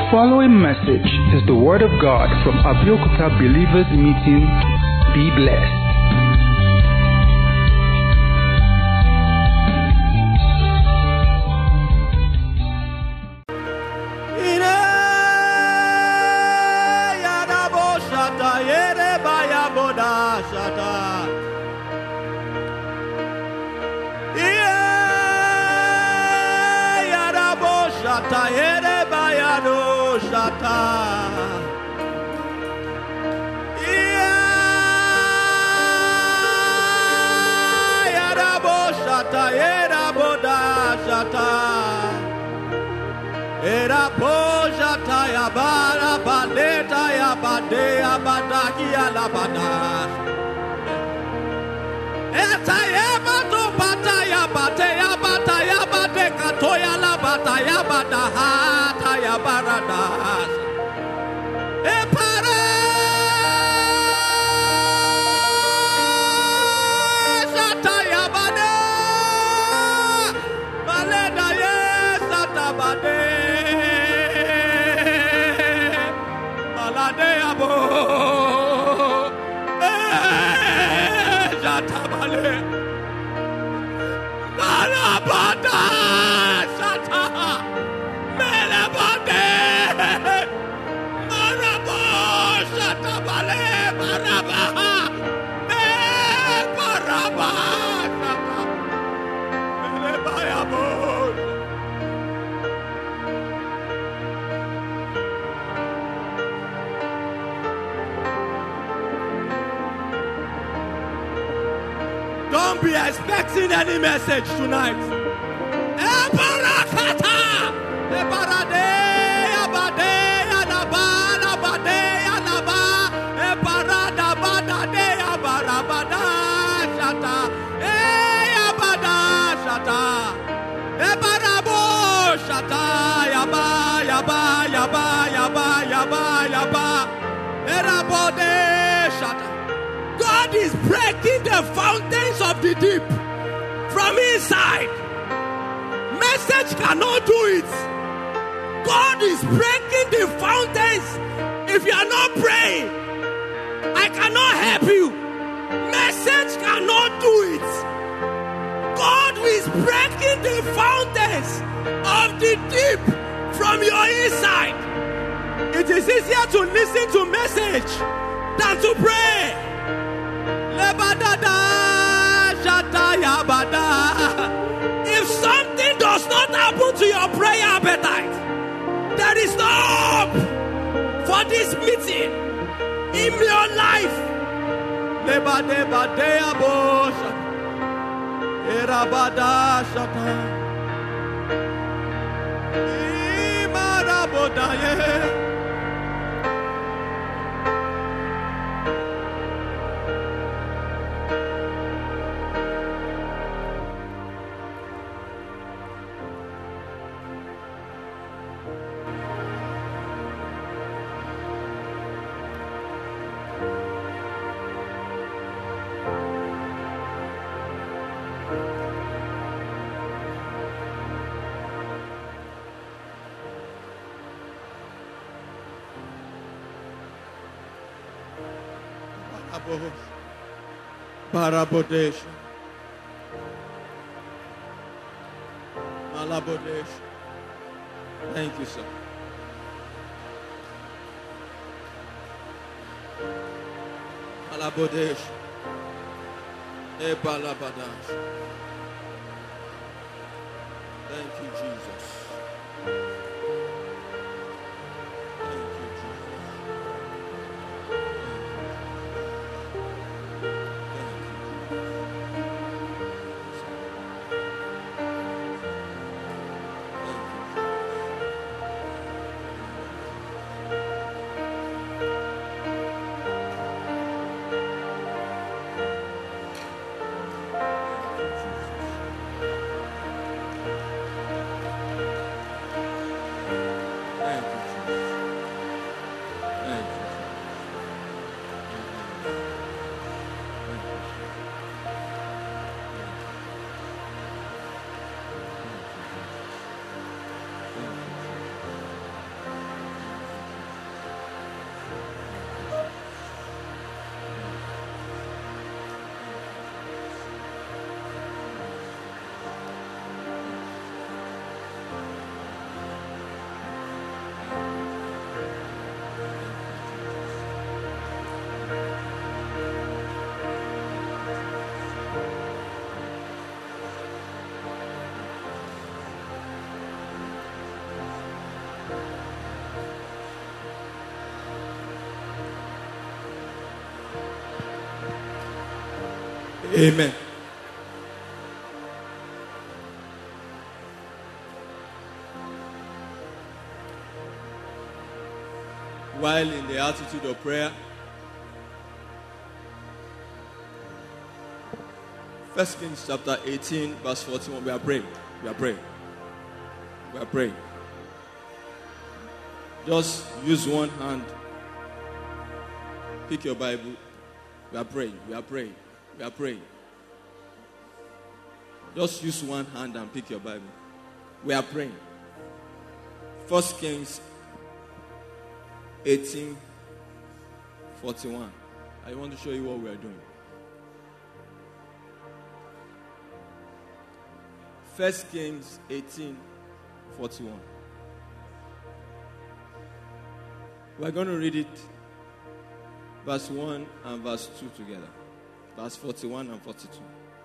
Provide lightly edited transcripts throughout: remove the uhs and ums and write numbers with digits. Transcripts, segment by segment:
following message is the Word of God from Abeokuta Believers Meeting. Be blessed. Era boja taya bara baleta ya badea badaki ya labada. Eta ya batu bataya bataya bataya badeka toya labata badaha taya baradas. E para taya bade baleda ye sata bade. Jatabale Marabada Sata Melabade Marabo Satabale Marabaha Maraba Sata Melebayabo. Don't be expecting any message tonight. Ebarakata, ebarade, abade, anaba, abade, anaba, ebarada, badade, abarabada, shata, abada, shata, ebarabo, shata, yaba, yaba, yaba, yaba, yaba, yaba, erabode, shata. God is breaking the fountains of the deep from inside. Message cannot do it. God is breaking the fountains. If you are not praying, I cannot help you. Message cannot do it. God is breaking the fountains of the deep from your inside. It is easier to listen to message than to pray. If something does not happen to your prayer appetite, there is no hope for this meeting in your life. Barabodesh, Malabodesh. Thank you, sir. Malabodesh, Ebalabadash. Thank you, Jesus. Amen. While in the attitude of prayer, 1 Kings chapter 18, verse 41, we are praying. We are praying. We are praying. Just use one hand. Pick your Bible. We are praying. We are praying. We are praying. Just use one hand and pick your Bible. We are praying. 1 Kings 18:41. I want to show you what we are doing. 1 Kings 18:41. We are going to read it, verse 1 and verse 2 together. Verse 41 and 42.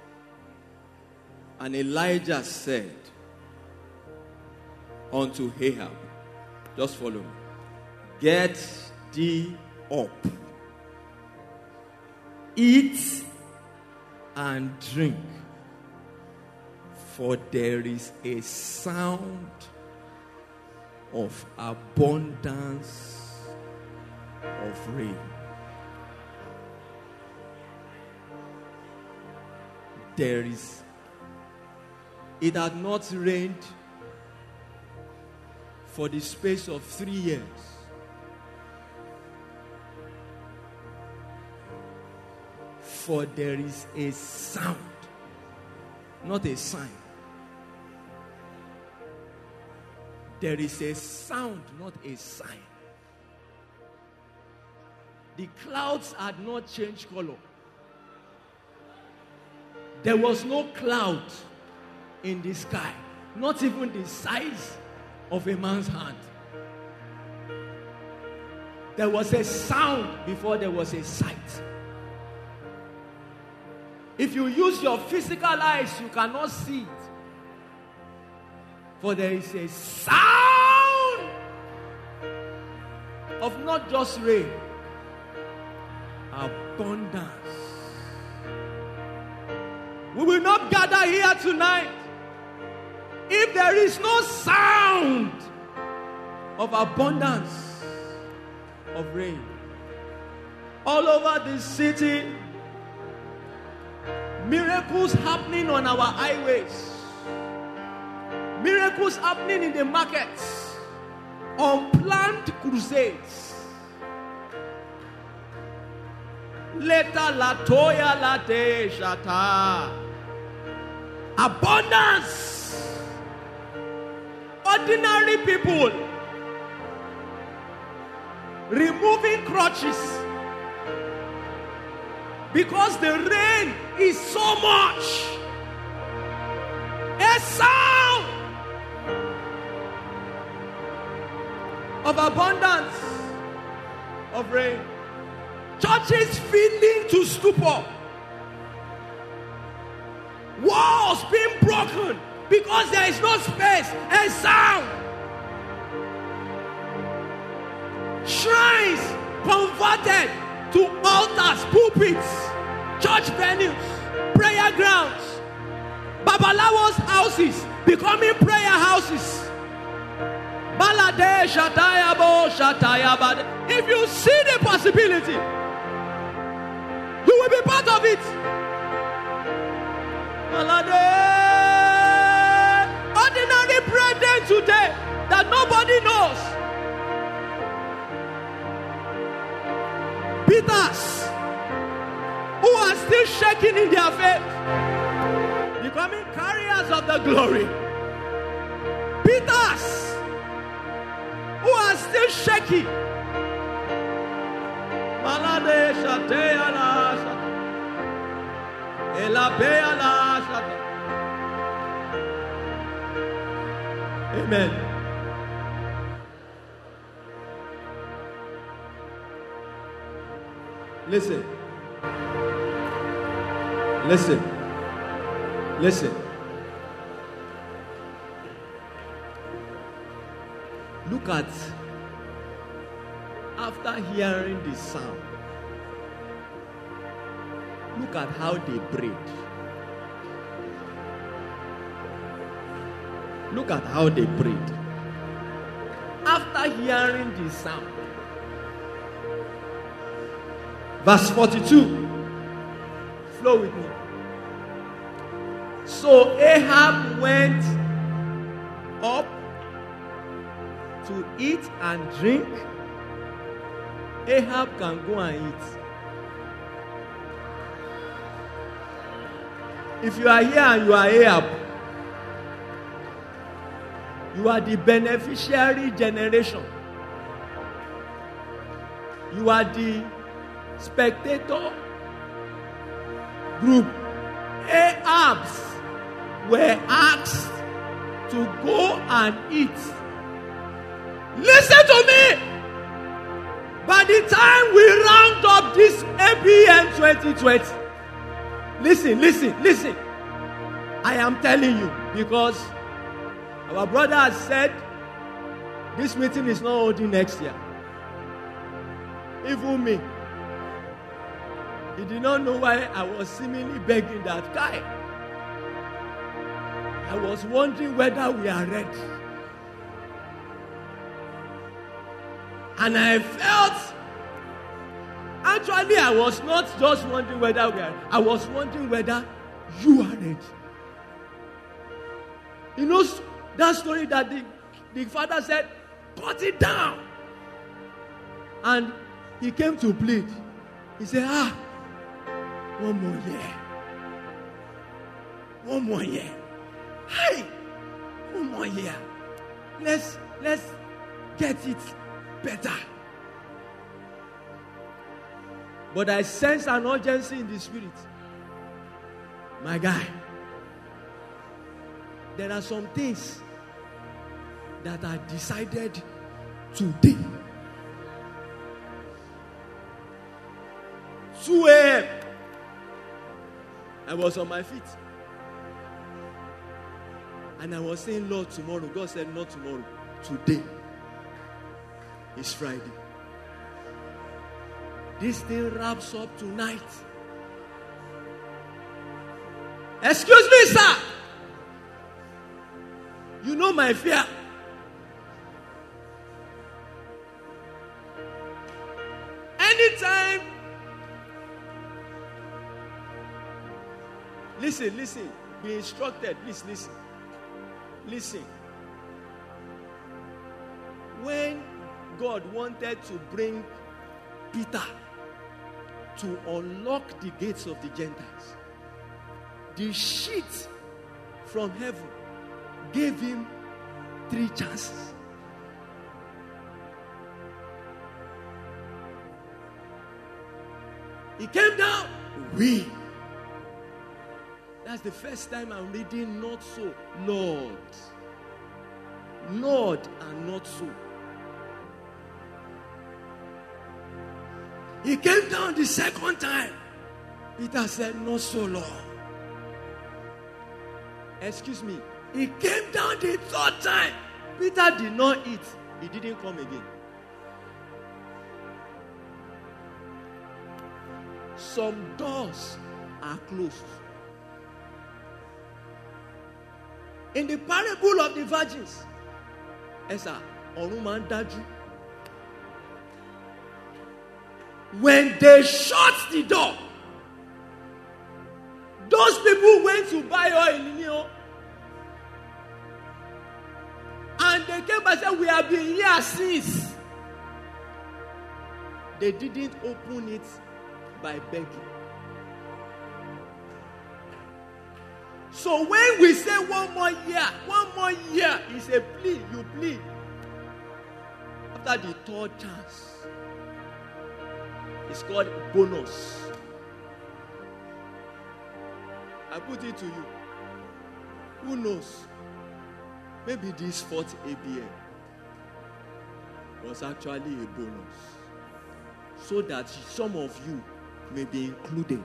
And Elijah said unto Ahab, just follow me, get thee up, eat and drink, for there is a sound of abundance of rain. It had not rained for the space of 3 years. For there is a sound, not a sign. There is a sound, not a sign. The clouds had not changed color. There was no cloud in the sky, not even the size of a man's hand. There was a sound before there was a sight. If you use your physical eyes, you cannot see it. For there is a sound of not just rain, abundance. We will not gather here tonight if there is no sound of abundance of rain. All over this city, miracles happening on our highways, miracles happening in the markets, unplanned crusades. Leta latoya late shata. Abundance. Ordinary people removing crutches because the rain is so much. A sound of abundance of rain. Churches feeling to stupor. Walls being broken because there is no space and sound. Shrines converted to altars, pulpits, church venues, prayer grounds. Babalawo's houses becoming prayer houses. Balade shatayabo shatayabade. If you see the possibility, you will be part of it. Ordinary brethren today that nobody knows. Peters, who are still shaking in their faith, becoming carriers of the glory. Peters, who are still shaking. Amen. Listen. Listen. Listen. Look at, after hearing the sound, Look at how they prayed. Look at how they prayed. After hearing the sound, verse 42, flow with me. So Ahab went up to eat and drink. Ahab can go and eat. If you are here and you are Ahab, you are the beneficiary generation. You are the spectator group. Ahabs were asked to go and eat. Listen to me. By the time we round up this ABN 2020, listen. I am telling you, because our brother has said this meeting is not holding next year. Even me, he did not know why I was seemingly begging that guy. I was wondering whether we are ready. And I felt, actually I was not just wondering whether we are ready. I was wondering whether you are ready. You know that story that the father said, put it down. And he came to plead. He said, one more year. One more year. Hey, one more year. Let's get it better. But I sense an urgency in the spirit. My guy, there are some things that are decided today. 2 a.m. I was on my feet. And I was saying, Lord, tomorrow. God said, not tomorrow. Today is Friday. This thing wraps up tonight. Excuse me, sir. You know my fear. Anytime. Listen. Be instructed. Please listen. Listen. When God wanted to bring Peter to unlock the gates of the Gentiles, the sheet from heaven gave him 3 chances. He came down. That's the first time I'm reading not so. Lord and not so. He came down the second time. Peter said, not so, Lord. Excuse me. He came down the third time. Peter did not eat. He didn't come again. Some doors are closed. In the parable of the virgins, when they shut the door, those people went to buy oil, and they came and said, we have been here since. They didn't open it by begging. So when we say one more year is a plea, you plead. After the third chance, it's called bonus. I put it to you. Who knows? Maybe this 4th ABN was actually a bonus, so that some of you may be included.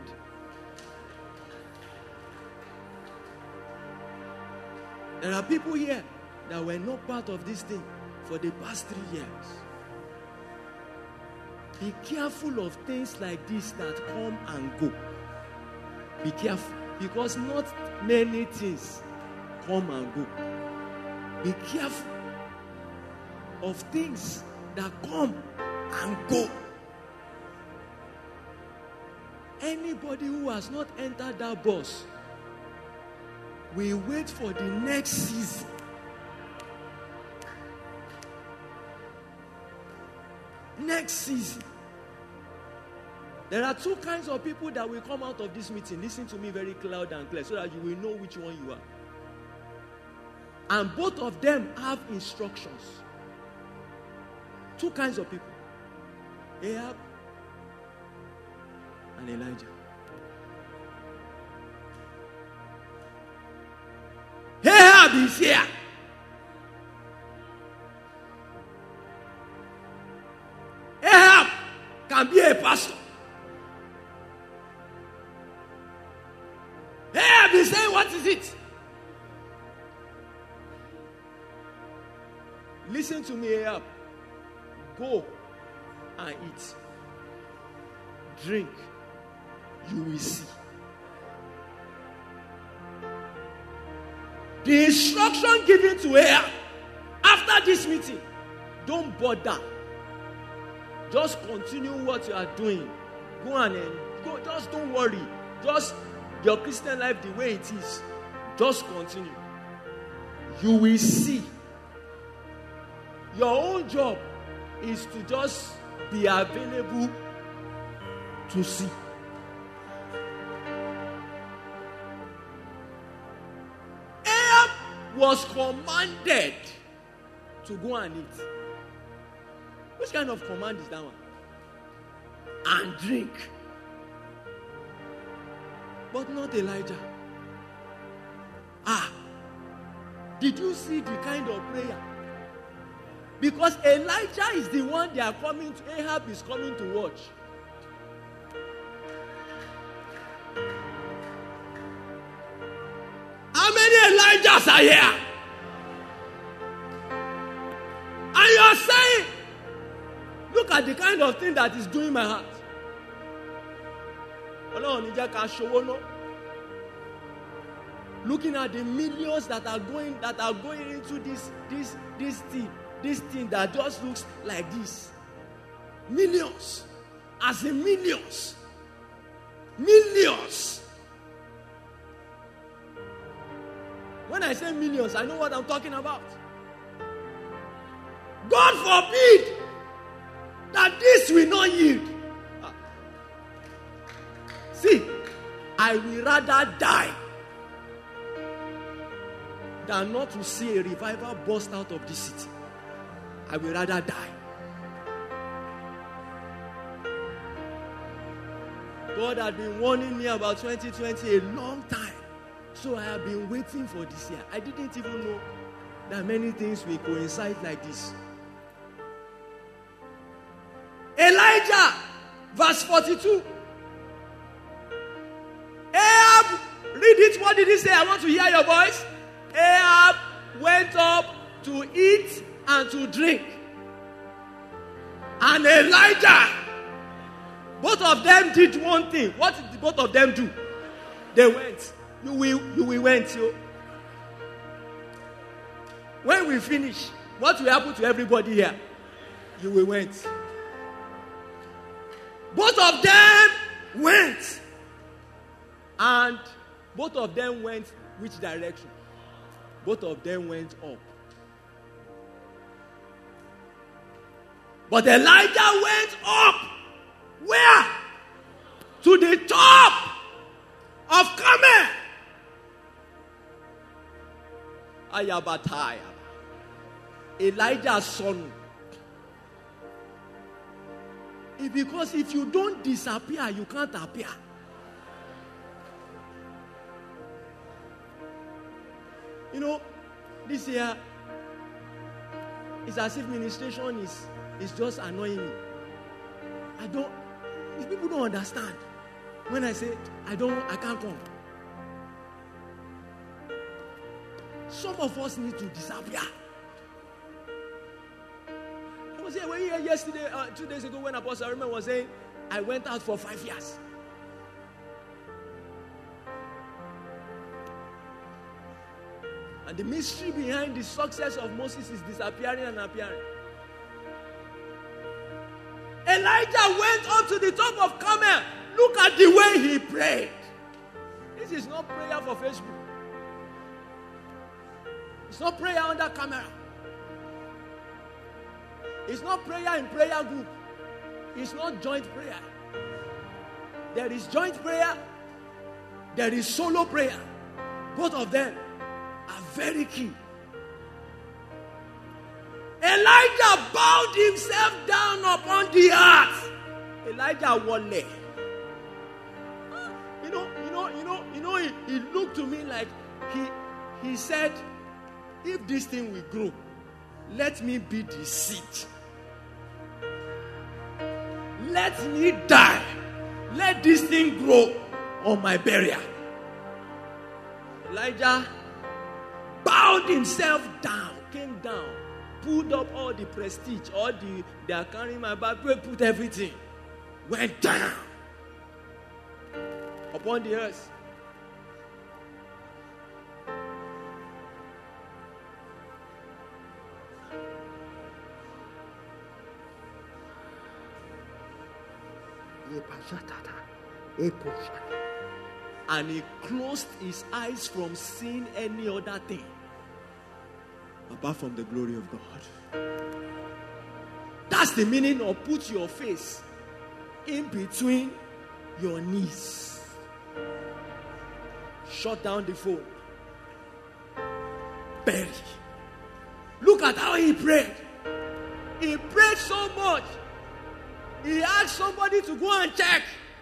There are people here that were not part of this thing for the past 3 years. Be careful of things like this that come and go. Be careful, because not many things come and go. Be careful of things that come and go. Anybody who has not entered that bus will wait for the next season. Next season. There are two kinds of people that will come out of this meeting. Listen to me very loud and clear so that you will know which one you are. And both of them have instructions. Two kinds of people. Ahab and Elijah. Ahab is here. Ahab can be a pastor. Ahab is saying, what is it? Listen to me, Ahab. Go and eat. Drink. You will see. The instruction given to Ahab after this meeting, don't bother. Just continue what you are doing. Go and go. Just don't worry. Just your Christian life the way it is. Just continue. You will see. Your own job is to just be available to see. Ahab was commanded to go and eat. Which kind of command is that one? And drink. But not Elijah. Did you see the kind of prayer? Because Elijah is the one they are coming to. Ahab is coming to watch. How many Elijahs are here? And you are saying, look at the kind of thing that is doing my heart. Looking at the millions that are going into this thing that just looks like this. Millions. As in millions. Millions. When I say millions, I know what I'm talking about. God forbid that this will not yield. See, I will rather die than not to see a revival burst out of this city. I will rather die. God had been warning me about 2020 a long time. So I have been waiting for this year. I didn't even know that many things will coincide like this. Elijah, verse 42. Ahab, read it. What did he say? I want to hear your voice. Ahab went up to eat and to drink. And Elijah, both of them did one thing. What did both of them do? They went. You will went. You. When we finish, what will happen to everybody here? You will went. Both of them went. And both of them went which direction? Both of them went up. But Elijah went up. Where? To the top of Carmel. Ayabataya. Elijah's son. Because if you don't disappear, you can't appear. You know, this year, it's as if ministration is just annoying me. People don't understand. When I say, I can't come. Some of us need to disappear. I was here yesterday, 2 days ago, when Apostle Raymond was saying, I went out for 5 years. And the mystery behind the success of Moses is disappearing and appearing. Elijah went up to the top of Carmel. Look at the way he prayed. This is not prayer for Facebook. It's not prayer under camera. It's not prayer in prayer group. It's not joint prayer. There is joint prayer. There is solo prayer. Both of them are very key. Elijah bowed himself down upon the earth. Elijah wole. He looked to me like he said, if this thing will grow, let me be the seed. Let me die. Let this thing grow on my burial. Elijah bowed himself down, came down, pulled up all the prestige, they are carrying my bag, put everything, went down upon the earth. And he closed his eyes from seeing any other thing apart from the glory of God. That's the meaning of put your face in between your knees. Shut down the phone. Bury. Look at how he prayed. He prayed so much. He asked somebody to go and check.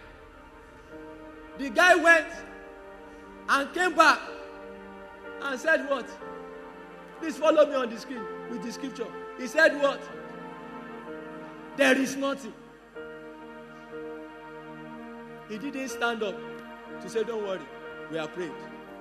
The guy went and came back and said what? Please follow me on the screen with the scripture. He said what? There is nothing. He didn't stand up to say, don't worry, we are prayed.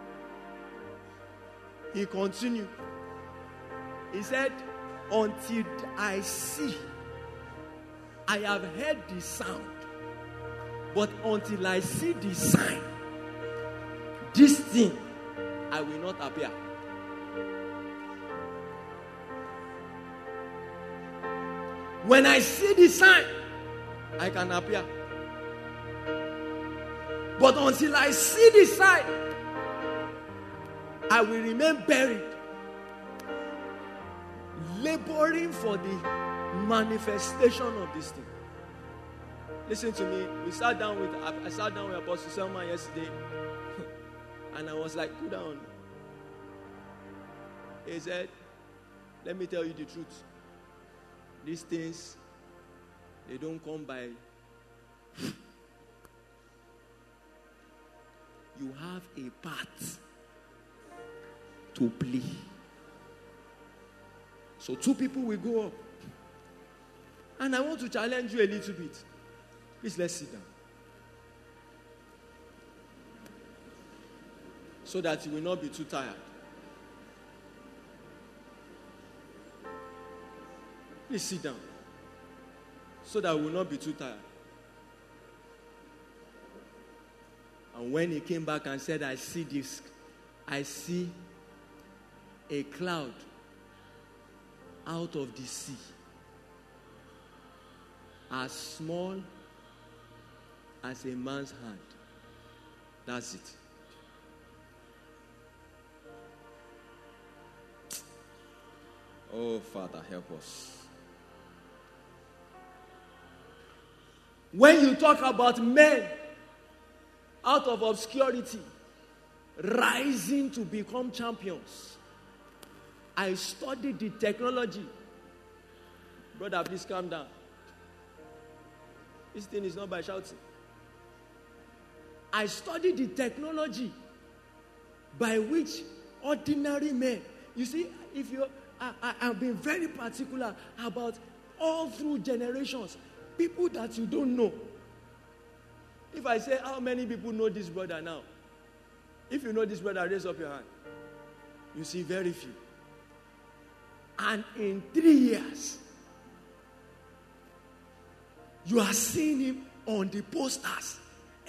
He continued. He said, until I see, I have heard the sound, but until I see the sign, this thing, I will not appear. When I see the sign, I can appear. But until I see the sign, I will remain buried, laboring for the manifestation of this thing. Listen to me. I sat down with Apostle Selman yesterday, and I was like, "Go down." He said, "Let me tell you the truth. These things, they don't come by. You have a part to play. So 2 people will go up. And I want to challenge you a little bit. Please, let's sit down. So that you will not be too tired. Please sit down. So that we will not be too tired. And when he came back and said, I see a cloud out of the sea, as small as a man's hand. That's it. Oh, Father, help us. When you talk about men out of obscurity rising to become champions, I studied the technology. Brother, please calm down. This thing is not by shouting. I studied the technology by which ordinary men, you see, I've been very particular about all through generations, people that you don't know. If I say, how many people know this brother now? If you know this brother, raise up your hand. You see very few. And in 3 years, you are seeing him on the posters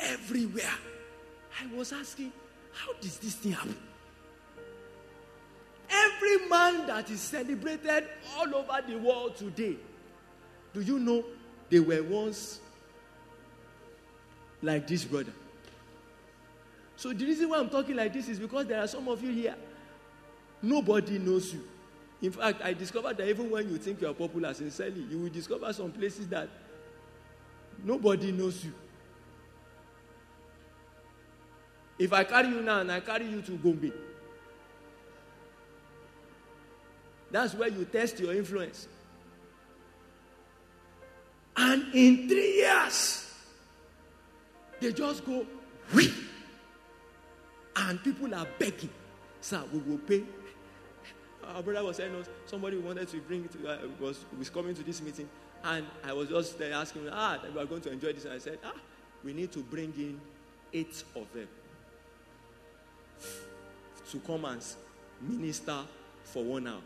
everywhere. I was asking, how does this thing happen? man that is celebrated all over the world today, do you know they were once like this brother? So the reason why I'm talking like this is because there are some of you here, nobody knows you. In fact, I discovered that even when you think you are popular sincerely, you will discover some places that nobody knows you. If I carry you now and I carry you to Gombe, that's where you test your influence. And in 3 years, they just go, whee! And people are begging, sir, we will pay. Our brother was saying, somebody wanted to bring it, was coming to this meeting, and I was just asking, we are going to enjoy this. And I said, we need to bring in 8 of them to come and minister for 1 hour.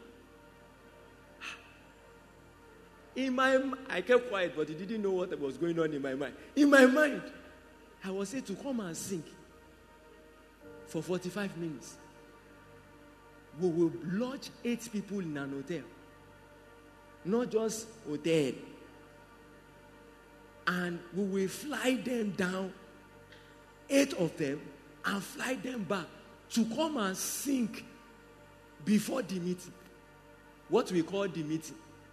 I kept quiet, but he didn't know what was going on in my mind. In my mind, I was said to come and sing for 45 minutes. We will lodge 8 people in an hotel. Not just hotel. And we will fly them down, 8 of them, and fly them back to come and sing before the meeting. What we call the meeting.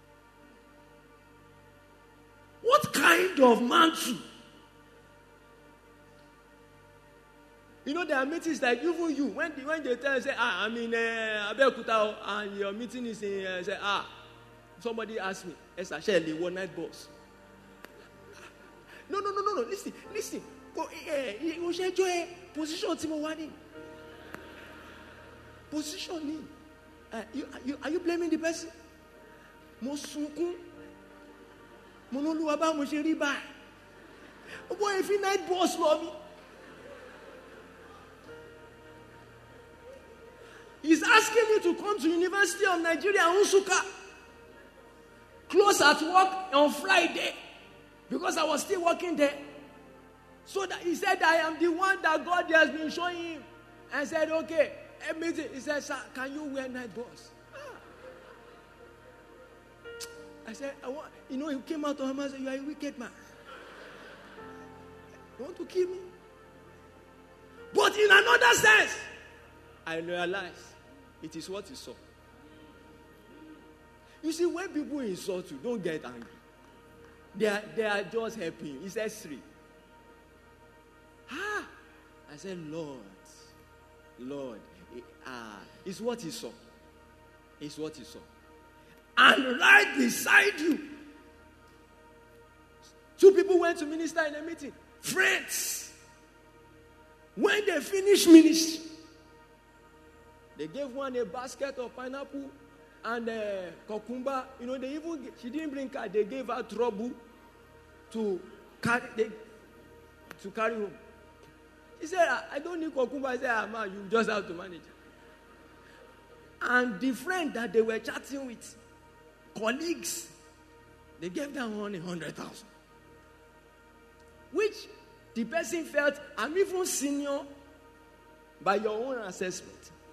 What kind of mantle? You know, there are meetings like even you, when they tell you, say, I'm in Abeokuta, and your meeting is in, say, somebody asked me, Esther Shelley, one night boss. No, listen. Position Timowani. Position. Are you blaming the person? Mosuku. Monoluaba Mosheriba. Oh boy, if you night boss, love me. He's asking me to come to University of Nigeria, Unsuka. Close at work on Friday. Because I was still working there. So that he said, I am the one that God has been showing him. I said, okay. He said, sir, can you wear night boss? I said, he came out of him and said, you are a wicked man. You want to kill me? But in another sense, I realized it is what you saw. You see, when people insult you, don't get angry. They are just helping you. He said, 3. I said, Lord, it's what he saw. It's what he saw. And right beside you, 2 people went to minister in a meeting. Friends. When they finished ministry, they gave one a basket of pineapple and cucumber. She didn't bring car. They gave her trouble to carry home. He said, I don't need cucumber. I said, man, you just have to manage. And the friend that they were chatting with, colleagues, they gave them only 100,000. Which the person felt, I'm even senior by your own assessment.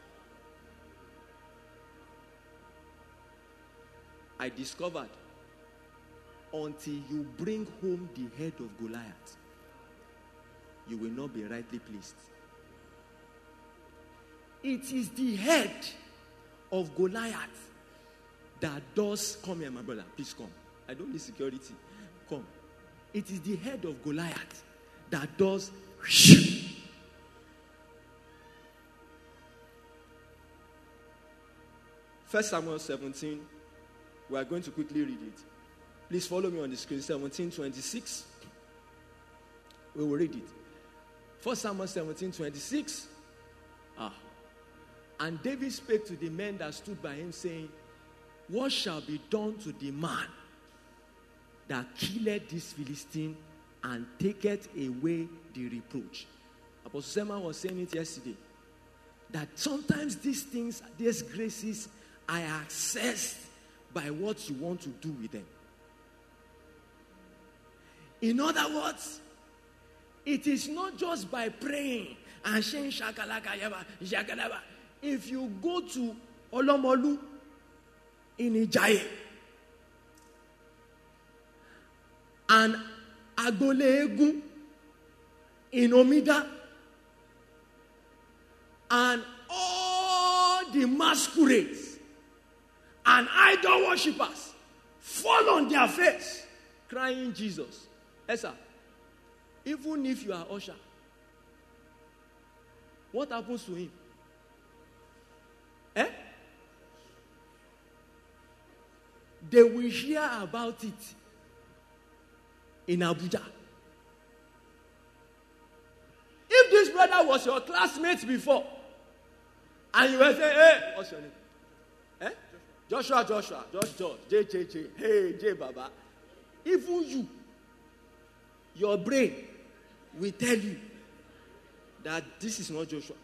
I discovered, until you bring home the head of Goliath, you will not be rightly pleased. It is the head of Goliath that does, come here, my brother, please come. I don't need security. Come. It is the head of Goliath that does. 1 Samuel 17. We are going to quickly read it. Please follow me on the screen. 17:26. We will read it. 1 Samuel 17:26. And David spake to the men that stood by him, saying, what shall be done to the man that killeth this Philistine and taketh away the reproach? Apostle Selman was saying it yesterday, that sometimes these things, these graces, are accessed by what you want to do with them. In other words, it is not just by praying and saying shakalaka yaba, shakalaba. If you go to Olomolu in Ijaye. And Agbole Egun in Omida. And all the masquerades and idol worshippers fall on their face, crying Jesus. Esa, even if you are usher, what happens to him? They will hear about it in Abuja. If this brother was your classmate before, and you were saying, hey, what's your name? Joshua, Josh, J. Hey, J Baba. Even your brain will tell you that this is not Joshua.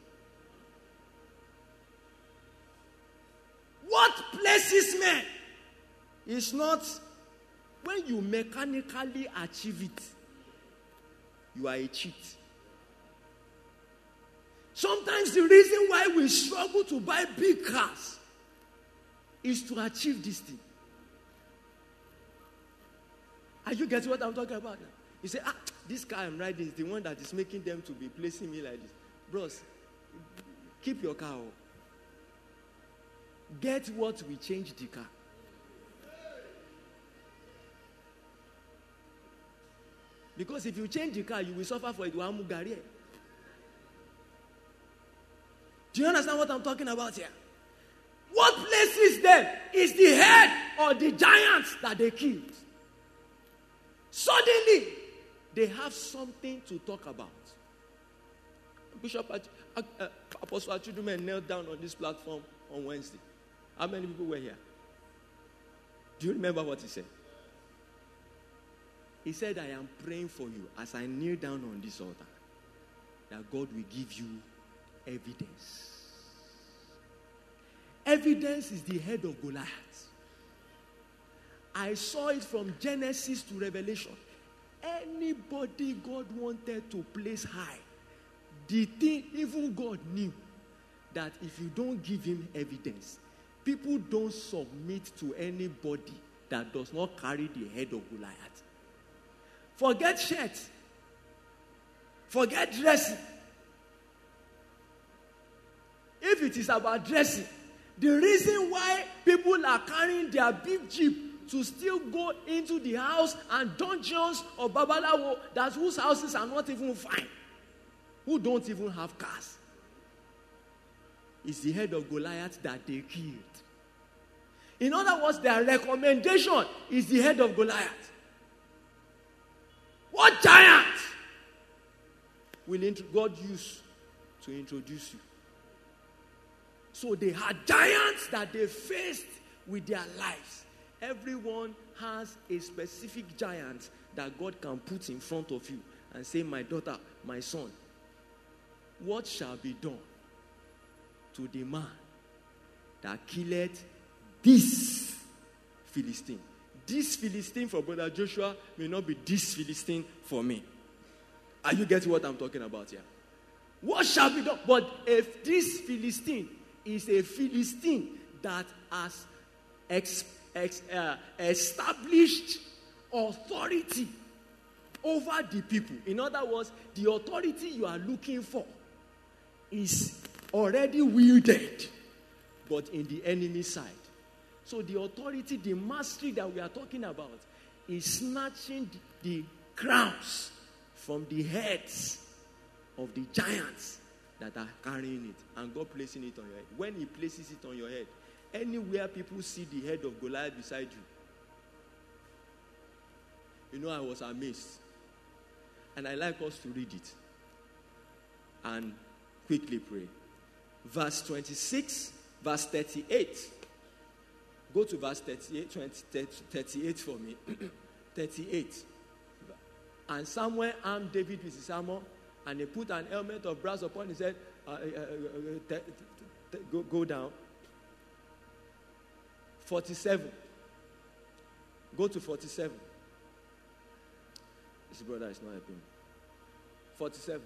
What places men is not when you mechanically achieve it, you are a cheat. Sometimes the reason why we struggle to buy big cars is to achieve this thing. Are you getting what I'm talking about now? You say, this car I'm riding is the one that is making them to be placing me like this. Bros, keep your car up. Get what will change the car. Because if you change the car, you will suffer for it. Do you understand what I'm talking about here? What places them is the head or the giants that they killed. Suddenly, they have something to talk about. Bishop Apostle Achudume knelt down on this platform on Wednesday. How many people were here? Do you remember what he said? He said, I am praying for you as I kneel down on this altar, that God will give you evidence. Evidence is the head of Goliath. I saw it from Genesis to Revelation. Anybody God wanted to place high, the thing, even God knew that if you don't give him evidence, people don't submit to anybody that does not carry the head of Goliath. Forget shirts. Forget dressing. If it is about dressing, the reason why people are carrying their big jeep to still go into the house and dungeons of Babalawo, that's whose houses are not even fine, who don't even have cars, is the head of Goliath that they killed. In other words, their recommendation is the head of Goliath. What giant will God use to introduce you? So they had giants that they faced with their lives. Everyone has a specific giant that God can put in front of you and say, my daughter, my son, what shall be done to the man that killed this Philistine? This Philistine for Brother Joshua may not be this Philistine for me. Are you getting what I'm talking about here? What shall be done? But if this Philistine is a Philistine that has established authority over the people. In other words, the authority you are looking for is already wielded, but in the enemy side. So the authority, the mastery that we are talking about is snatching the crowns from the heads of the giants that are carrying it, and God placing it on your head. When he places it on your head, anywhere people see the head of Goliath beside you, I was amazed. And I like us to read it and quickly pray. Verse 26, verse 38. Go to verse 38 for me. 38. And Samuel armed David with his armor, and he put an helmet of brass upon his head. Go down. 47. Go to 47. This brother is not helping me. 47.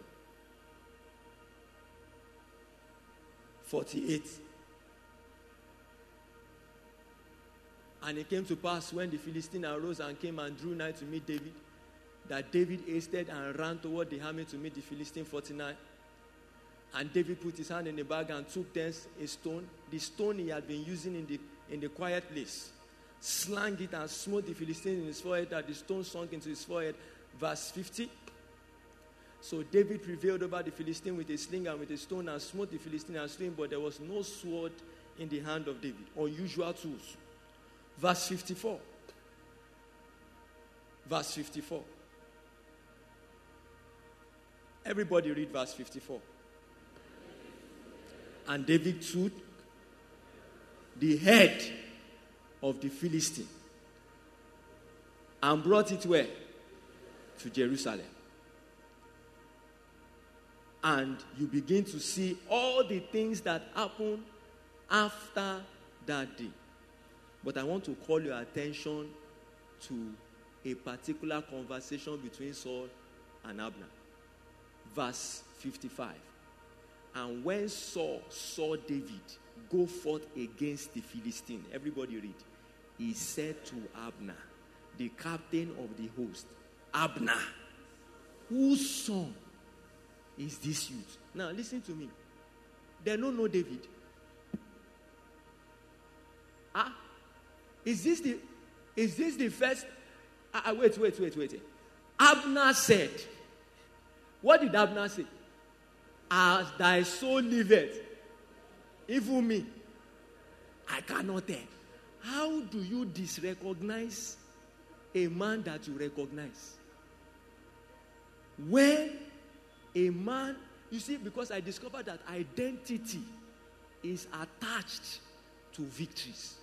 48. And it came to pass when the Philistine arose and came and drew nigh to meet David, that David hasted and ran toward the army to meet the Philistine 49. And David put his hand in the bag and took thence a stone, the stone he had been using in the quiet place, slang it and smote the Philistine in his forehead, that the stone sunk into his forehead. Verse 50. So David prevailed over the Philistine with a sling and with a stone, and smote the Philistine and slew him, but there was no sword in the hand of David. Unusual tools. Verse 54. Verse 54. Everybody read verse 54. And David took the head of the Philistine and brought it where? To Jerusalem. And you begin to see all the things that happened after that day. But I want to call your attention to a particular conversation between Saul and Abner. Verse 55. And when Saul saw David go forth against the Philistine, everybody read, he said to Abner, the captain of the host, Abner, whose son is this youth? Now listen to me. They don't know David. Is this the first? Wait. Abner said, what did Abner say? As thy soul liveth, even me, I cannot tell. How do you disrecognize a man that you recognize? When a man, you see, because I discovered that identity is attached to victories.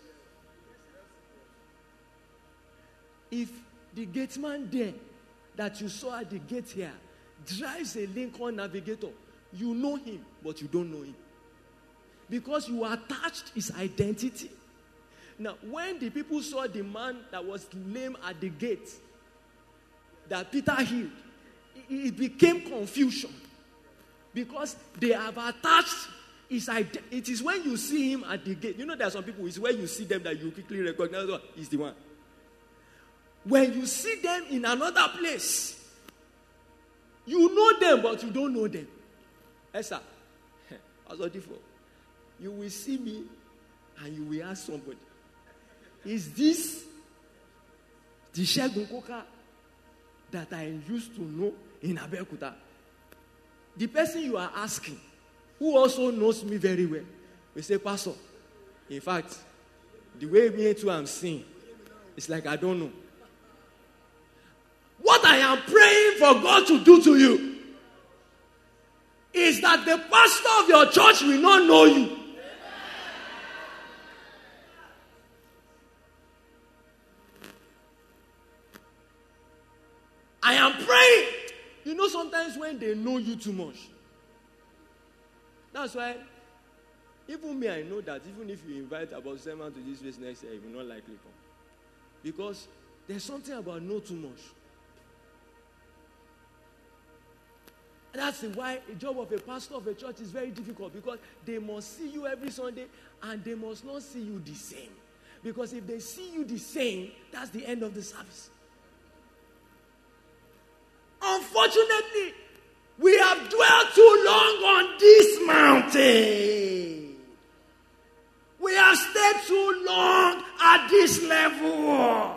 If the gateman there that you saw at the gate here drives a Lincoln Navigator, you know him, but you don't know him. Because you attached his identity. Now, when the people saw the man that was lame at the gate, that Peter healed, it became confusion. Because they have attached his identity. It is when you see him at the gate. You know there are some people, it's when you see them that you quickly recognize, oh, he's the one. When you see them in another place, you know them, but you don't know them. Esther, also different. You will see me and you will ask somebody, is this the Segun Koka that I used to know in Abeokuta? The person you are asking, who also knows me very well, will say, Pastor, in fact, the way me too I'm seeing, it's like I don't know. What I am praying for God to do to you is that the pastor of your church will not know you. I am praying. You know, sometimes when they know you too much, that's why even me, I know that even if you invite about someone to this place next year, he will not likely come. Because there's something about know too much. That's why the job of a pastor of a church is very difficult, because they must see you every Sunday and they must not see you the same. Because if they see you the same, that's the end of the service. Unfortunately, we have dwelt too long on this mountain. We have stayed too long at this level.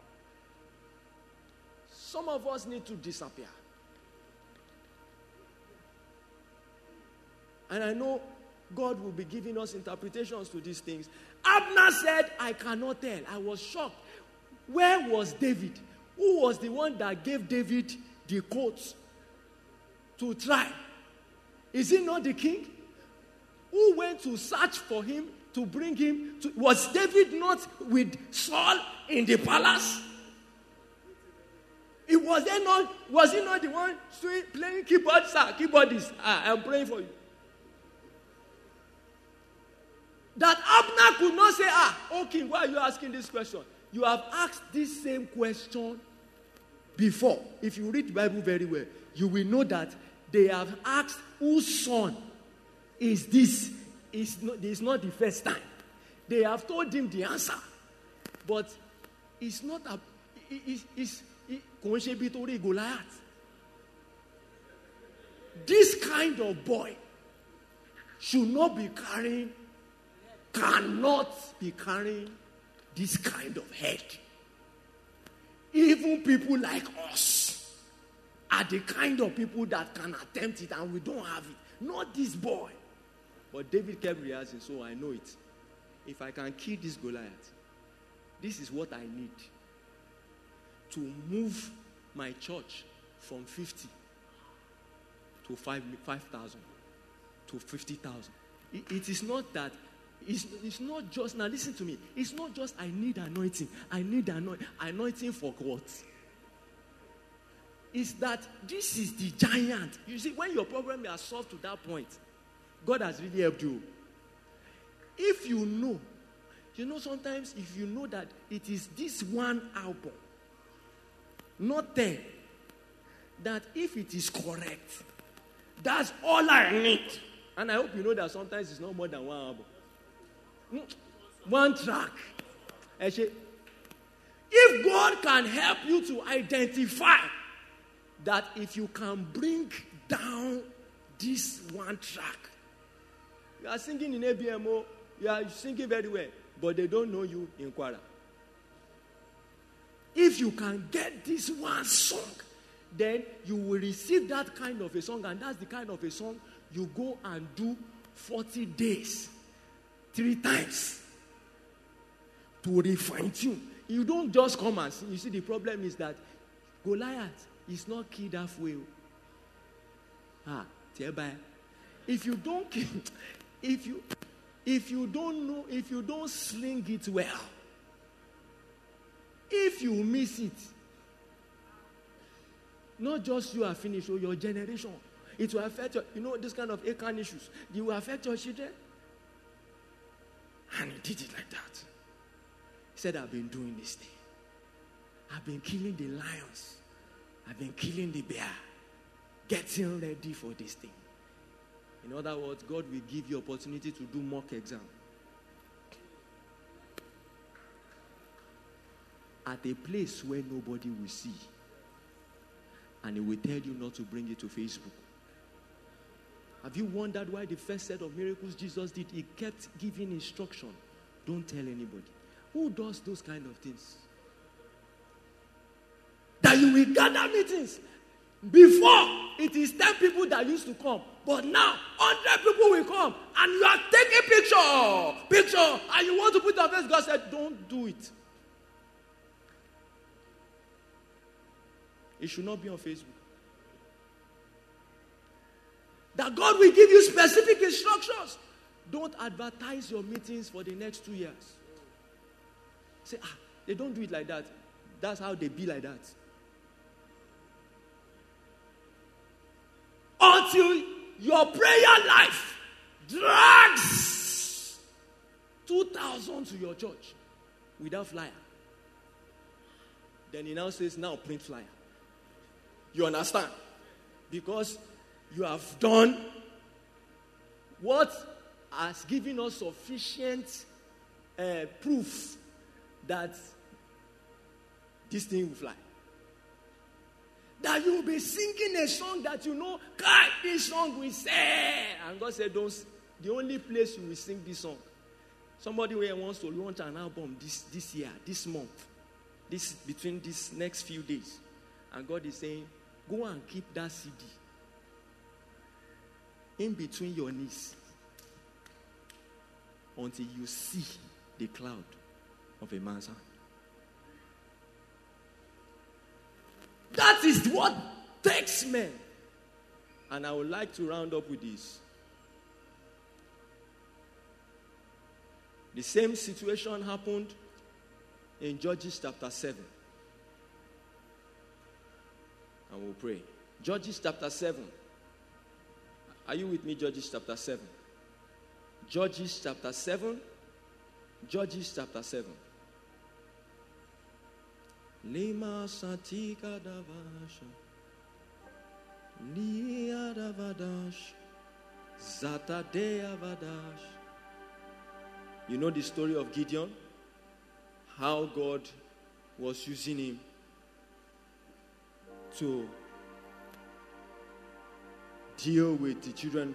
Some of us need to disappear. And I know God will be giving us interpretations to these things. Abner said, I cannot tell. I was shocked. Where was David? Who was the one that gave David the coat to try? Is it not the king? Who went to search for him, to bring him to? Was David not with Saul in the palace? Was he not the one playing keyboard, sir? Keyboardist, I'm praying for you. That Abner could not say, oh king, why are you asking this question? You have asked this same question before. If you read the Bible very well, you will know that they have asked, whose son is this? It's not the first time. They have told him the answer. But it's not a Goliath. This kind of boy cannot be carrying this kind of head. Even people like us are the kind of people that can attempt it and we don't have it. Not this boy. But David kept rehearsing, so I know it. If I can kill this Goliath, this is what I need to move my church from 50 to 5,000 to 50,000. It is not that. It's not just, now listen to me. It's not just I need anointing. I need anointing for what? It's that this is the giant. You see, when your problem is solved to that point, God has really helped you. If you know, sometimes if you know that it is this one album, not 10, that if it is correct, that's all I need. And I hope you know that sometimes it's not more than one album. One track. If God can help you to identify that if you can bring down this one track, you are singing in ABMO, you are singing very well, but they don't know you in Kwara. If you can get this one song, then you will receive that kind of a song, and that's the kind of a song you go and do 40 days, 3 times to refine tune. You don't just come and sing. You see, the problem is that Goliath is not killed halfway. If you don't know, if you don't sling it well, if you miss it, not just you are finished, or your generation. It will affect your, this kind of Achan issues. It will affect your children. And he did it like that. He said, I've been doing this thing. I've been killing the lions. I've been killing the bear. Getting ready for this thing. In other words, God will give you opportunity to do mock exam. At a place where nobody will see. And he will tell you not to bring it to Facebook. Have you wondered why the first set of miracles Jesus did, he kept giving instruction? Don't tell anybody. Who does those kind of things? That you will gather meetings. Before, it is 10 people that used to come. But now, 100 people will come. And you are taking picture. And you want to put on face. God said, don't do it. It should not be on Facebook. That God will give you specific instructions. Don't advertise your meetings for the next 2 years. Say, they don't do it like that. That's how they be like that. Until your prayer life drags 2,000 to your church without flyer. Then he now says, now print flyer. You understand? Because you have done what has given us sufficient proof that this thing will fly. That you will be singing a song that you know, God, this song will say. And God said, the only place you will sing this song. Somebody who wants to launch an album this year, this month, between these next few days. And God is saying, go and keep that CD in between your knees until you see the cloud of a man's hand. That is what takes men. And I would like to round up with this. The same situation happened in Judges chapter 7. And we'll pray. Judges chapter 7. Are you with me, Judges chapter 7? Judges chapter 7. Judges chapter 7. Lima satika davasha. Lia davadash. Zatadea vadash. You know the story of Gideon? how God was using him to deal with the children.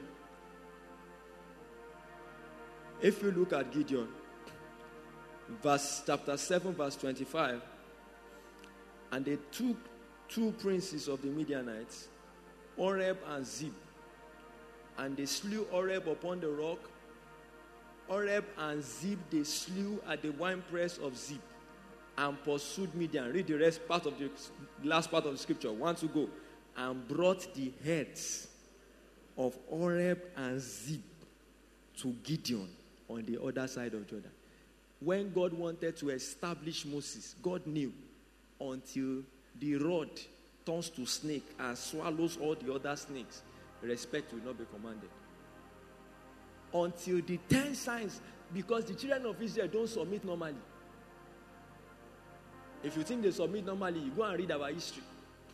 If you look at Gideon, chapter 7, verse 25, and they took two princes of the Midianites, Oreb and Zeb, and they slew Oreb upon the rock. Oreb and Zeb they slew at the winepress of Zeb, and pursued Midian. Read the last part of the scripture. 1 to go. And brought the heads of Oreb and Zeb to Gideon on the other side of Jordan. When God wanted to establish Moses, God knew until the rod turns to snake and swallows all the other snakes, respect will not be commanded. Until the 10 signs, because the children of Israel don't submit normally. If you think they submit normally, you go and read our history.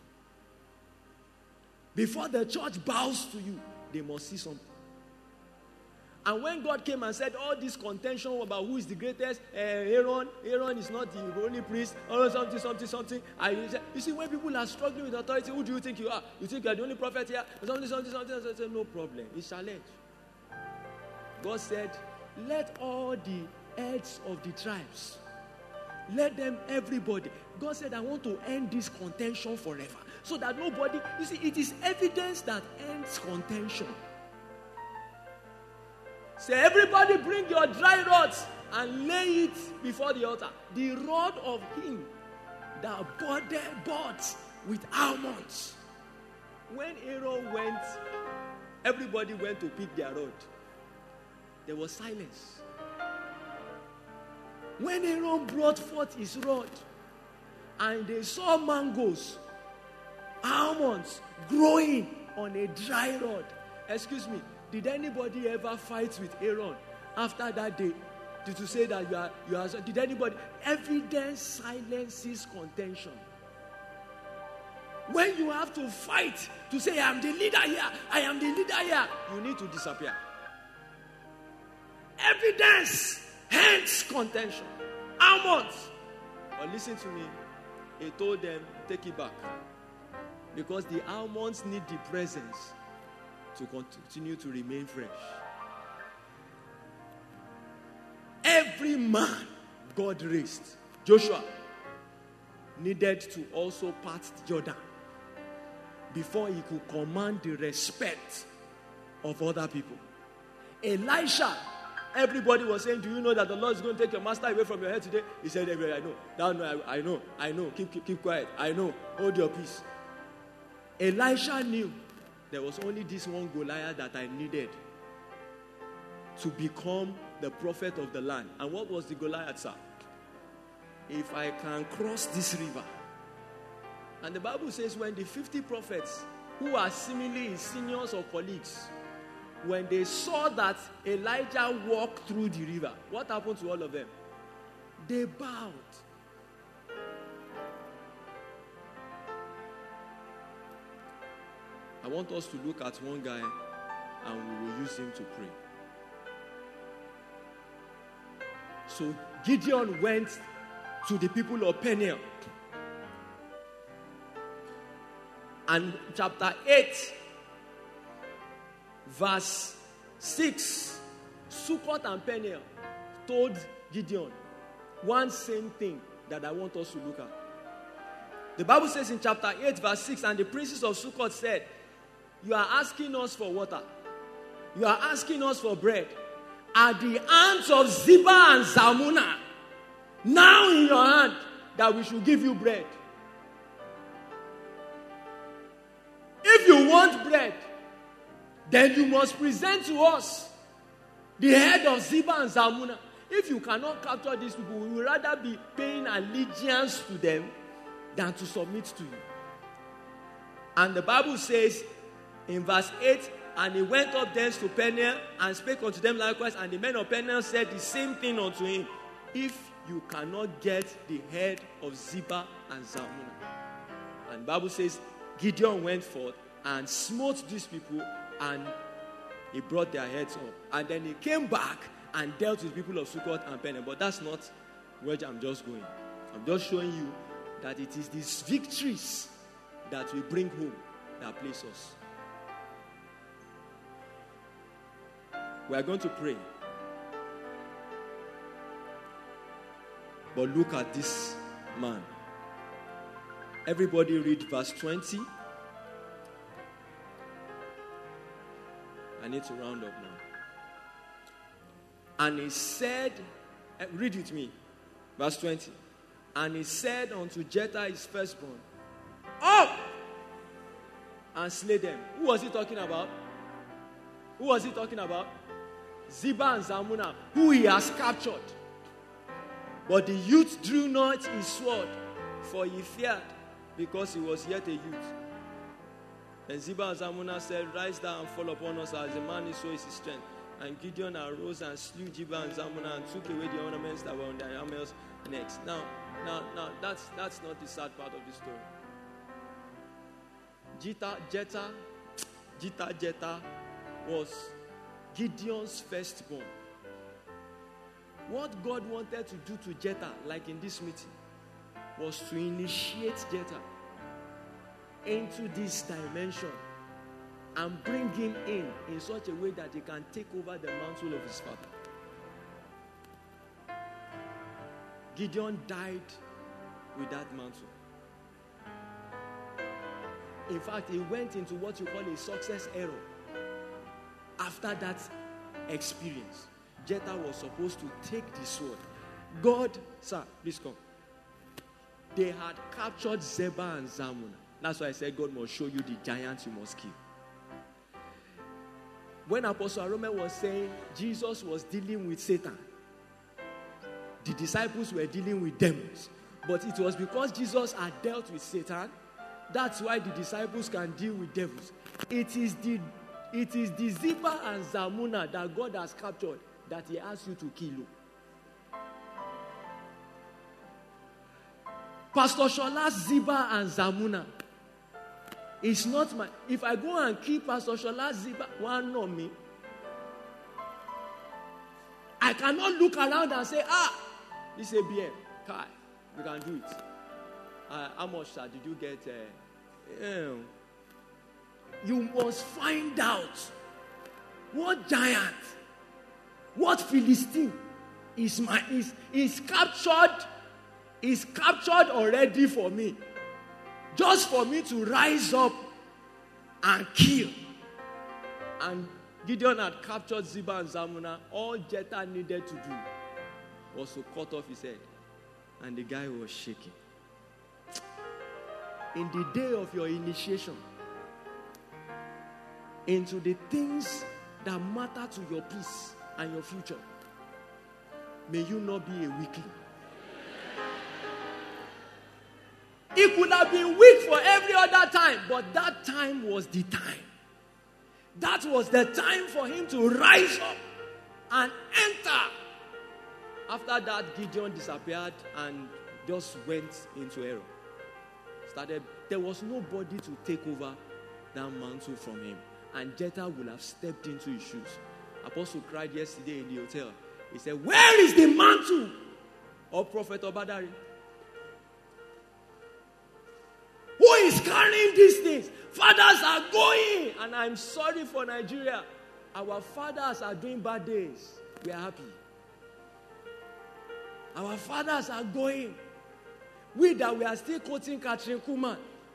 Before the church bows to you, they must see something. And when God came and said all this contention about who is the greatest, Aaron is not the holy priest, or something. You see, when people are struggling with authority, who do you think you are? You think you are the only prophet here? Something. I said, no problem. It's challenge. God said, let all the heads of the tribes, let them, everybody. God said, I want to end this contention forever. So that nobody, you see, it is evidence that ends contention. Say, everybody bring your dry rods and lay it before the altar. The rod of him that bought with almonds. When Aaron went, everybody went to pick their rod. There was silence. When Aaron brought forth his rod, and they saw mangoes, almonds growing on a dry rod. Excuse me. Did anybody ever fight with Aaron after that day? To say that you are? Did anybody? Evidence silences contention. When you have to fight to say, I am the leader here, you need to disappear. Evidence hence contention. Almonds. But listen to me. He told them, take it back. Because the almonds need the presence to continue to remain fresh. Every man God raised, Joshua, needed to also part Jordan before he could command the respect of other people. Elisha, everybody was saying, do you know that the Lord is going to take your master away from your head today? He said, I know. I know. Keep quiet. I know. Hold your peace. Elisha knew there was only this one Goliath that I needed to become the prophet of the land. And what was the Goliath, sir? If I can cross this river. And the Bible says when the 50 prophets, who are seemingly his seniors or colleagues, when they saw that Elijah walked through the river, what happened to all of them? They bowed. I want us to look at one guy and we will use him to pray. So Gideon went to the people of Peniel. And chapter 8, verse 6, Sukkot and Peniel told Gideon one same thing that I want us to look at. The Bible says in chapter 8, verse 6, and the princes of Sukkot said, you are asking us for water. You are asking us for bread. Are the hands of Ziba and Zalmunna now in your hand that we should give you bread? If you want bread, then you must present to us the head of Ziba and Zalmunna. If you cannot capture these people, we would rather be paying allegiance to them than to submit to you. And the Bible says in verse 8, and he went up thence to Peniel and spake unto them likewise, and the men of Peniel said the same thing unto him. If you cannot get the head of Ziba and Zalmunna. And the Bible says Gideon went forth and smote these people, and he brought their heads up. And then he came back and dealt with people of Sukkot and Peniel. But that's not Where I'm just going. I'm just showing you that it is these victories that we bring home that place us. We are going to pray. But look at this man. Everybody read verse 20. I need to round up now. And he said, read with me, verse 20. And he said unto Jephthah his firstborn, up and slay them. Who was he talking about? Who was he talking about? Zebah and Zalmunna, who he has captured. But the youth drew not his sword, for he feared, because he was yet a youth. And Zebah and Zalmunna said, rise down and fall upon us, as a man is so is his strength. And Gideon arose and slew Zebah and Zalmunna and took away the ornaments that were on their armors' necks. Now, that's not the sad part of the story. Jephthah was Gideon's firstborn. What God wanted to do to Jephthah, like in this meeting, was to initiate Jephthah into this dimension and bring him in such a way that he can take over the mantle of his father. Gideon died with that mantle. In fact, he went into what you call a success error. After that experience, Jephthah was supposed to take the sword. God, sir, please come. They had captured Zebah and Zalmunna. That's why I said God must show you the giants you must kill. When Apostle Arome was saying Jesus was dealing with Satan, the disciples were dealing with demons. But it was because Jesus had dealt with Satan, that's why the disciples can deal with devils. It is the Zebah and Zalmunna that God has captured that he asks you to kill. Pastor Shola's Zebah and Zalmunna is not my... If I go and kill Pastor Shola's Zebah, one on me, I cannot look around and say, this is ABM. Kai, we can do it. How much did you get? You must find out what giant, what Philistine is captured already for me. Just for me to rise up and kill. And Gideon had captured Zebah and Zalmunna. All Jephthah needed to do was to cut off his head. And the guy was shaking. In the day of your initiation into the things that matter to your peace and your future, may you not be a weakling. It could have been weak for every other time, but that time was the time. That was the time for him to rise up and enter. After that, Gideon disappeared and just went into error. There was nobody to take over that mantle from him. And Jephthah would have stepped into his shoes. Apostle cried yesterday in the hotel. He said, where is the mantle of Prophet Obadari? Who is carrying these things? Fathers are going. And I'm sorry for Nigeria. Our fathers are doing bad days. We are happy. Our fathers are going. We are still quoting Catherine Kuhlman.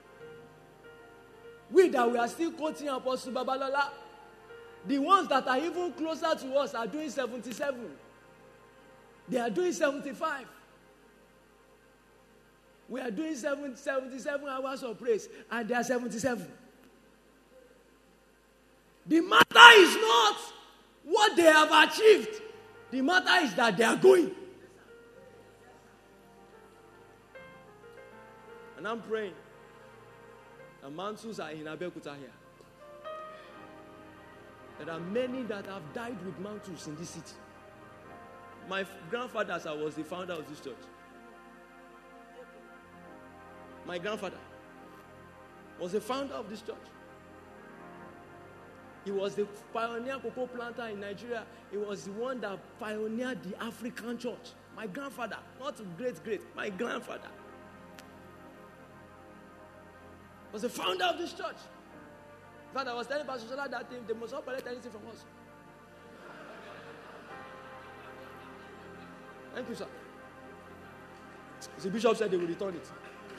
We are still quoting Apostle Babalola. The ones that are even closer to us are doing 77. They are doing 75. We are doing 77 hours of praise, and they are 77. The matter is not what they have achieved. The matter is that they are going. And I'm praying. The mantles are in Abeokuta here. There are many that have died with mantles in this city. My grandfather was the founder of this church. My grandfather was the founder of this church. He was the pioneer cocoa planter in Nigeria. He was the one that pioneered the African church. My grandfather, not great, my grandfather was the founder of this church. In fact, I was telling Pastor Shola that they must not collect anything from us. Thank you, sir. The bishop said they will return it.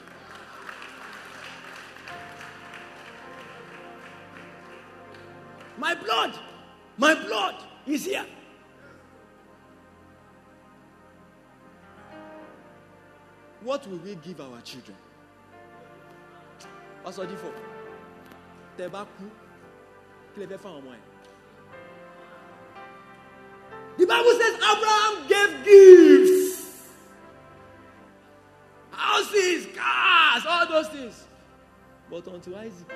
My blood is here. What will we give our children? Pastor Difo, Tebaku, Cleve Famwe. The Bible says Abraham gave gifts, houses, cars, all those things. But unto Isaac,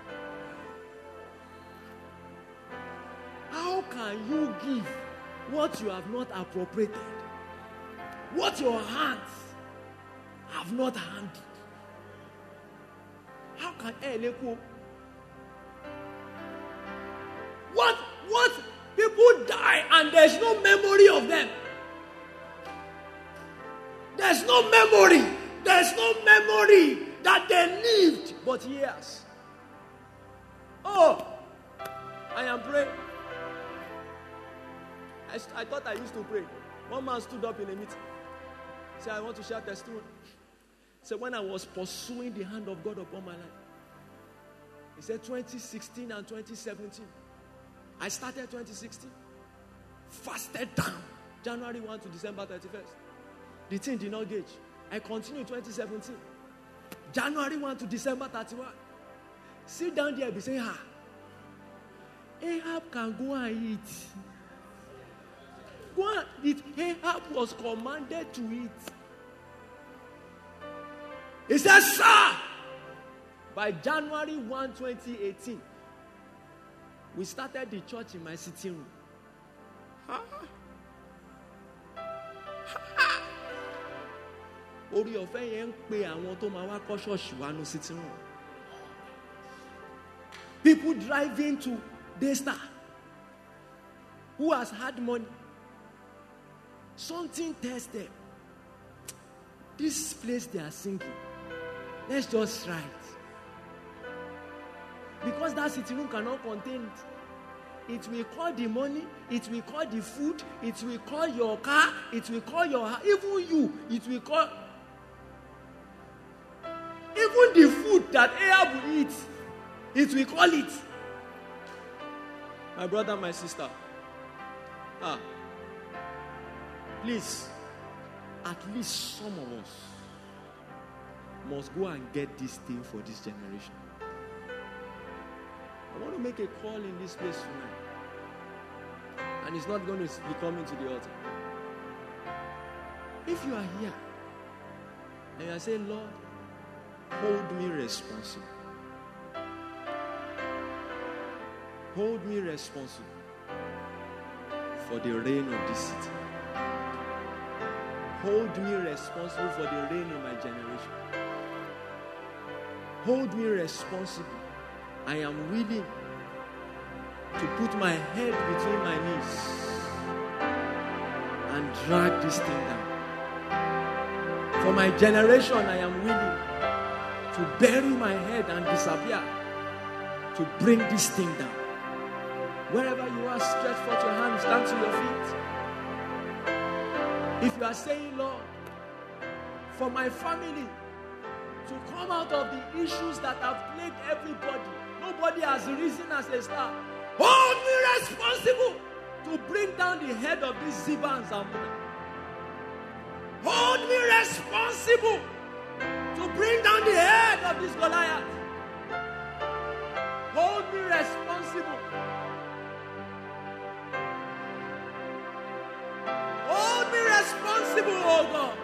how can you give what you have not appropriated? What your hands have not handled? How can Eleko? What people die and there's no memory of them? There's no memory. There's no memory that they lived but years. Oh, I am praying. I thought I used to pray. One man stood up in a meeting. Said, I want to share testimony. Said, when I was pursuing the hand of God upon my life. He said 2016 and 2017. I started 2016. Fasted down. January 1 to December 31st. The thing did not gauge. I continued 2017. January 1 to December 31. Sit down there and be saying, Ahab can go and eat. Go and eat. Ahab was commanded to eat. He said, sir, by January 1, 2018, we started the church in my sitting room. Orí ọ̀fẹ́ yẹn ń pe àwọn tó máa wá kọ́ ṣọ́ọ̀ṣì wá ní sitting room. People driving to Daystar who has had money. Something tells them, this place they are singing, let's just try it. Because that sitting room cannot contain it. It will call the money, it will call the food, it will call your car, it will call your house, even you, it will call. Even the food that Ahab will eat, it will call it. My brother, my sister, please, at least some of us must go and get this thing for this generation. I want to make a call in this place tonight. And it's not going to be coming to the altar. If you are here and you are saying, Lord, hold me responsible. Hold me responsible for the reign of this city. Hold me responsible for the reign in my generation. Hold me responsible. I am willing to put my head between my knees and drag this thing down. For my generation, I am willing to bury my head and disappear to bring this thing down. Wherever you are, stretch forth your hands, stand to your feet. If you are saying, Lord, for my family to come out of the issues that have plagued everybody, nobody has risen as a star. Hold me responsible to bring down the head of this Ziba and Zalmunna. Hold me responsible to bring down the head of this Goliath. Hold me responsible. Hold me responsible, oh God.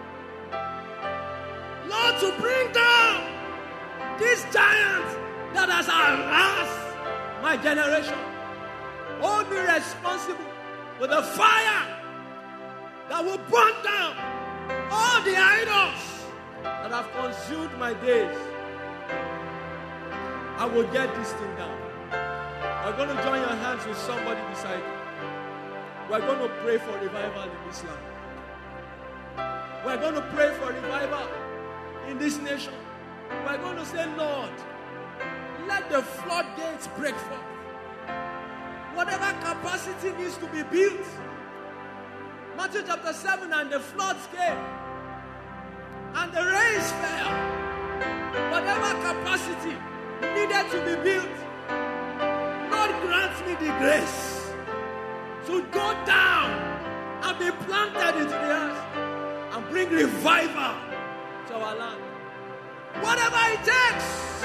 Lord, to bring down this giant that has harassed my generation. Hold me responsible with the fire that will burn down all the idols that have consumed my days. I will get this thing down. We're going to join your hands with somebody beside you. We're going to pray for revival in this land. We're going to pray for revival in this nation. We're going to say, Lord, let the floodgates break forth. Whatever capacity needs to be built. Matthew chapter 7, and the floods came, and the rains fell. Whatever capacity needed to be built, Lord, grant me the grace to go down and be planted into the earth and bring revival to our land. Whatever it takes.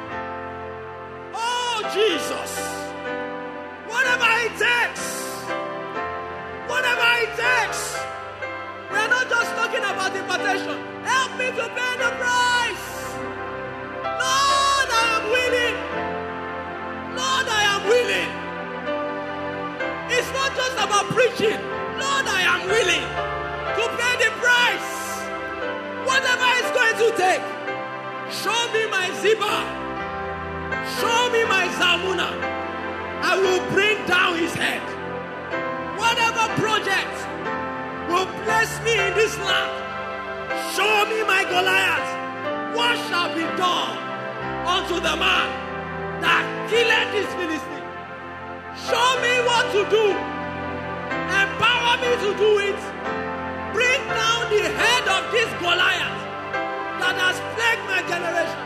Oh, Jesus. Whatever it takes. Whatever it takes. We are not just talking about invitation. Help me to pay the price. Lord, I am willing. Lord, I am willing. It's not just about preaching. Lord, I am willing to pay the price. Whatever it's going to take. Show me my Ziba. Show me my Zalmunna. I will bring down his head. Whatever project will place me in this land, show me my Goliath. What shall be done unto the man that killeth this Philistine? Show me what to do. Empower me to do it. Bring down the head of this Goliath that has plagued my generation.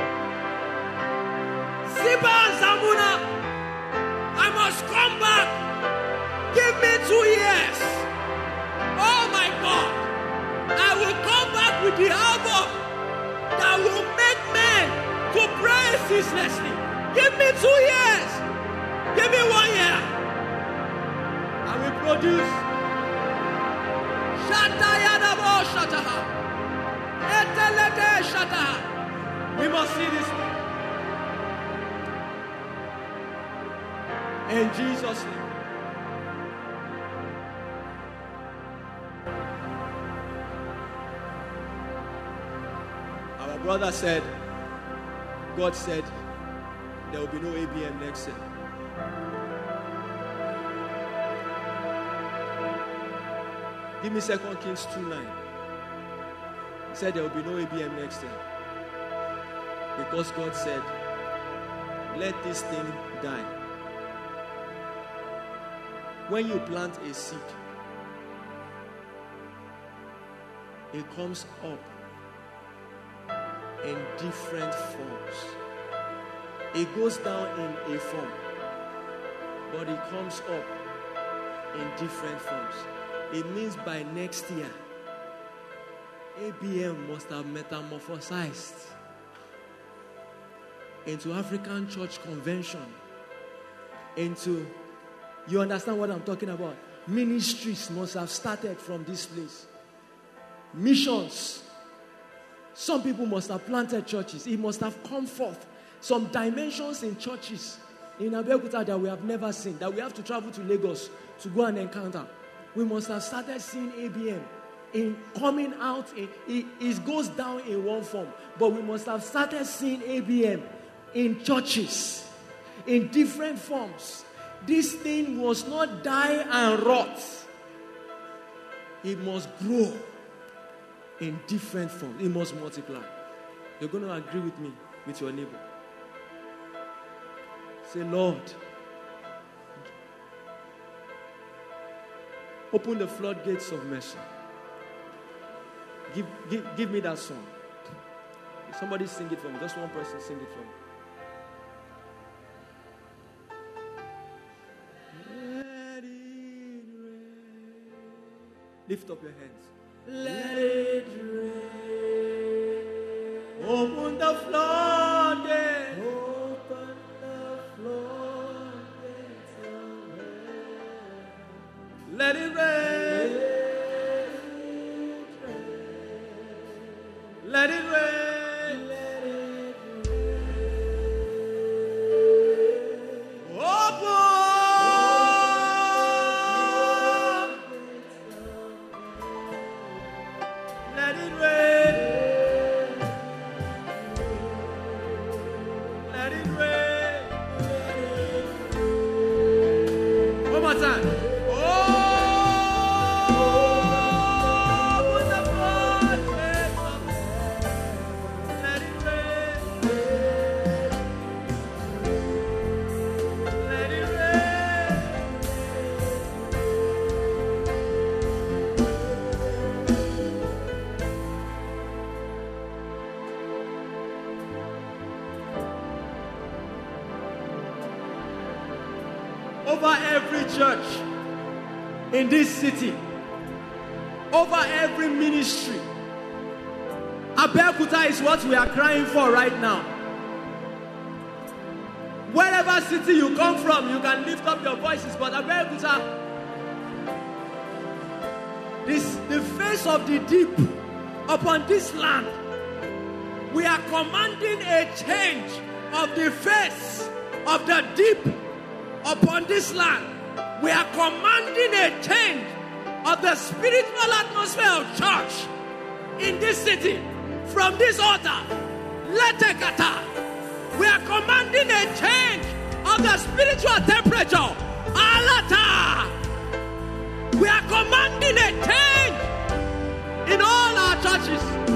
Ziba and Zalmunna, I must come back. Give me 2 years. Oh my God. I will come back with the album that will make men to pray ceaselessly. Give me 2 years. Give me 1 year. I will produce. Shatayadabo Shataha. Etelede Shataha. We must see this thing. In Jesus' name. Our brother said, God said, there will be no ABM next year. Give me 2 Kings 2:9. He said there will be no ABM next year. Because God said, let this thing die. When you plant a seed, it comes up in different forms. It goes down in a form, but it comes up in different forms. It means by next year, ABM must have metamorphosized into African Church Convention, into, you understand what I'm talking about? Ministries must have started from this place. Missions. Some people must have planted churches. It must have come forth. Some dimensions in churches in Abeokuta that we have never seen, that we have to travel to Lagos to go and encounter. We must have started seeing ABM in coming out. It goes down in one form, but we must have started seeing ABM in churches in different forms. This thing must not die and rot. It must grow in different forms. It must multiply. You're going to agree with me, with your neighbor. Say, Lord, open the floodgates of mercy. Give me that song. Somebody sing it for me. Just one person sing it for me. Let it rain. Lift up your hands. Let it rain. Open the floodgates. Open the floodgates of heaven. Let it rain. Let it rain. Let it rain. Open. Let it rain. Let it rain. One more time. Open the floor. Over every church in this city, over every ministry. Abeokuta is what we are crying for right now. Wherever city you come from, you can lift up your voices, but Abeokuta, the face of the deep upon this land, we are commanding a change of the face of the deep upon this land. We are commanding a change of the spiritual atmosphere of church in this city. From this altar, Letekata, we are commanding a change of the spiritual temperature. Alata, we are commanding a change in all our churches.